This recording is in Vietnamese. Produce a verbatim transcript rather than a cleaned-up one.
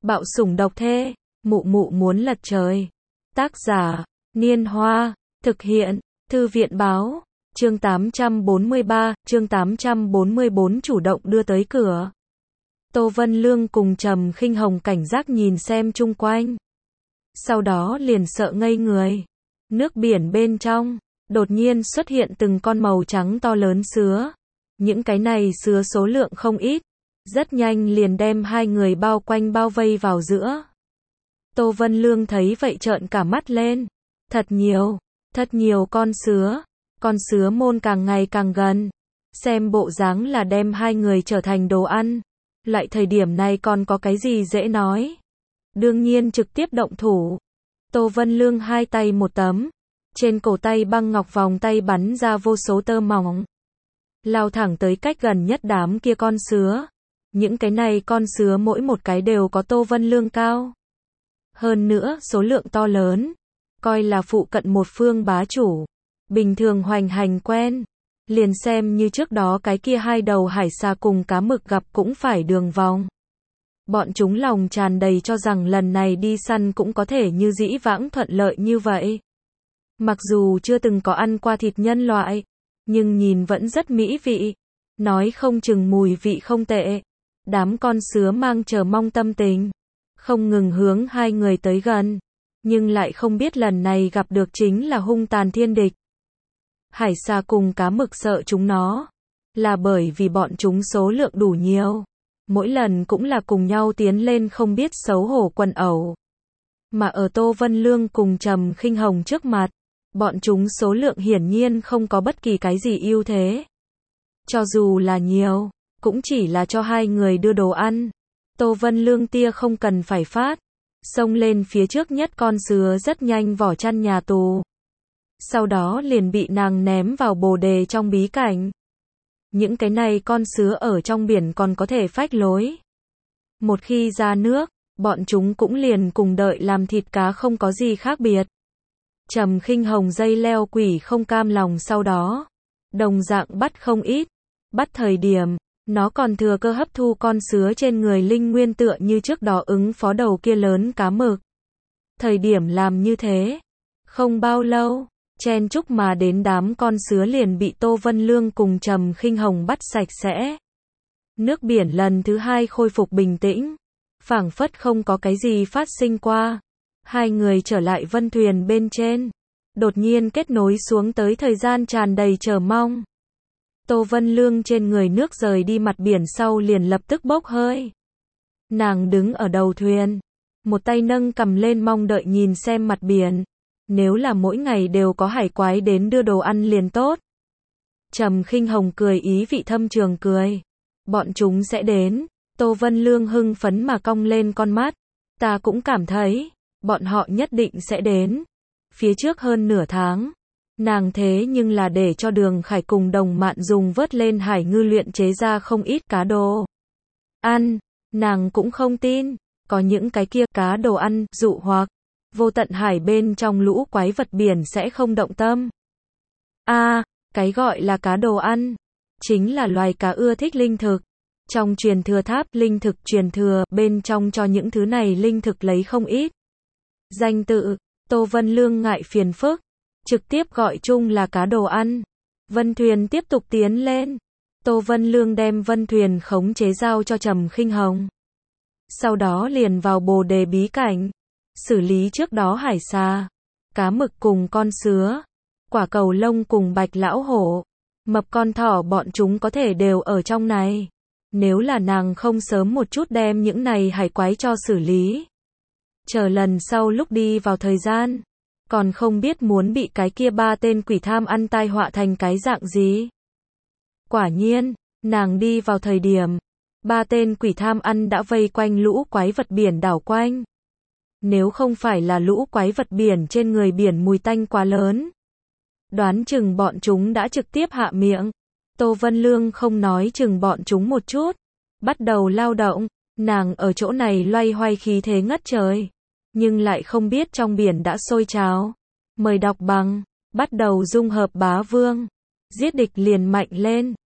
Bạo sủng độc thê, mụ mụ muốn lật trời. Tác giả, Niên Hoa, thực hiện, Thư viện báo, chương tám trăm bốn mươi ba, chương tám trăm bốn mươi bốn chủ động đưa tới cửa. Tô Vân Lương cùng Trầm Khinh Hồng cảnh giác nhìn xem chung quanh. Sau đó liền sợ ngây người. Nước biển bên trong, đột nhiên xuất hiện từng con màu trắng to lớn sứa. Những cái này sứa số lượng không ít, rất nhanh liền đem hai người bao quanh bao vây vào giữa. Tô Vân Lương thấy vậy trợn cả mắt lên. Thật nhiều, thật nhiều con sứa. Con sứa môn càng ngày càng gần. Xem bộ dáng là đem hai người trở thành đồ ăn. Lại thời điểm này còn có cái gì dễ nói. Đương nhiên trực tiếp động thủ. Tô Vân Lương hai tay một tấm. Trên cổ tay băng ngọc vòng tay bắn ra vô số tơ mỏng. Lao thẳng tới cách gần nhất đám kia con sứa. Những cái này con sứa mỗi một cái đều có Tô Vân Lương cao. Hơn nữa số lượng to lớn. Coi là phụ cận một phương bá chủ. Bình thường hoành hành quen. Liền xem như trước đó cái kia hai đầu hải xà cùng cá mực gặp cũng phải đường vòng. Bọn chúng lòng tràn đầy cho rằng lần này đi săn cũng có thể như dĩ vãng thuận lợi như vậy. Mặc dù chưa từng có ăn qua thịt nhân loại, nhưng nhìn vẫn rất mỹ vị. Nói không chừng mùi vị không tệ. Đám con sứa mang chờ mong tâm tình. Không ngừng hướng hai người tới gần. Nhưng lại không biết lần này gặp được chính là hung tàn thiên địch. Hải xà cùng cá mực sợ chúng nó. Là bởi vì bọn chúng số lượng đủ nhiều. Mỗi lần cũng là cùng nhau tiến lên không biết xấu hổ quần ẩu. Mà ở Tô Vân Lương cùng Trầm Khinh Hồng trước mặt, bọn chúng số lượng hiển nhiên không có bất kỳ cái gì ưu thế. Cho dù là nhiều, cũng chỉ là cho hai người đưa đồ ăn. Tô Vân Lương tia không cần phải phát. Xông lên phía trước nhất con sứa rất nhanh vỏ chăn nhà tù. Sau đó liền bị nàng ném vào bồ đề trong bí cảnh. Những cái này con sứa ở trong biển còn có thể phách lối. Một khi ra nước, bọn chúng cũng liền cùng đợi làm thịt cá không có gì khác biệt. Trầm Khinh Hồng dây leo quỷ không cam lòng sau đó. Đồng dạng bắt không ít. Bắt thời điểm, nó còn thừa cơ hấp thu con sứa trên người linh nguyên tựa như trước đó ứng phó đầu kia lớn cá mực. Thời điểm làm như thế. Không bao lâu. Chen chúc mà đến đám con sứa liền bị Tô Vân Lương cùng Trầm Khinh Hồng bắt sạch sẽ. Nước biển lần thứ hai khôi phục bình tĩnh. Phảng phất không có cái gì phát sinh qua. Hai người trở lại vân thuyền bên trên. Đột nhiên kết nối xuống tới thời gian tràn đầy chờ mong. Tô Vân Lương trên người nước rời đi mặt biển sau liền lập tức bốc hơi. Nàng đứng ở đầu thuyền. Một tay nâng cầm lên mong đợi nhìn xem mặt biển. Nếu là mỗi ngày đều có hải quái đến đưa đồ ăn liền tốt. Trầm Khinh Hồng cười ý vị thâm trường cười. Bọn chúng sẽ đến. Tô Vân Lương hưng phấn mà cong lên con mắt. Ta cũng cảm thấy, bọn họ nhất định sẽ đến. Phía trước hơn nửa tháng. Nàng thế nhưng là để cho Đường Khải cùng Đồng Mạn dùng vớt lên hải ngư luyện chế ra không ít cá đồ ăn. Nàng cũng không tin. Có những cái kia cá đồ ăn, dụ hoặc. Vô tận hải bên trong lũ quái vật biển sẽ không động tâm. A, à, cái gọi là cá đồ ăn. Chính là loài cá ưa thích linh thực. Trong truyền thừa tháp linh thực truyền thừa bên trong cho những thứ này linh thực lấy không ít. Danh tự, Tô Vân Lương ngại phiền phức. Trực tiếp gọi chung là cá đồ ăn. Vân thuyền tiếp tục tiến lên. Tô Vân Lương đem vân thuyền khống chế giao cho Trầm Khinh Hồng. Sau đó liền vào bồ đề bí cảnh. Xử lý trước đó hải xà, cá mực cùng con sứa, quả cầu lông cùng bạch lão hổ, mập con thỏ bọn chúng có thể đều ở trong này. Nếu là nàng không sớm một chút đem những này hải quái cho xử lý. Chờ lần sau lúc đi vào thời gian, còn không biết muốn bị cái kia ba tên quỷ tham ăn tai họa thành cái dạng gì. Quả nhiên, nàng đi vào thời điểm, ba tên quỷ tham ăn đã vây quanh lũ quái vật biển đảo quanh. Nếu không phải là lũ quái vật biển trên người biển mùi tanh quá lớn. Đoán chừng bọn chúng đã trực tiếp hạ miệng. Tô Vân Lương không nói chừng bọn chúng một chút. Bắt đầu lao động. Nàng ở chỗ này loay hoay khí thế ngất trời. Nhưng lại không biết trong biển đã sôi trào. Mời đọc bằng. Bắt đầu dung hợp bá vương. Giết địch liền mạnh lên.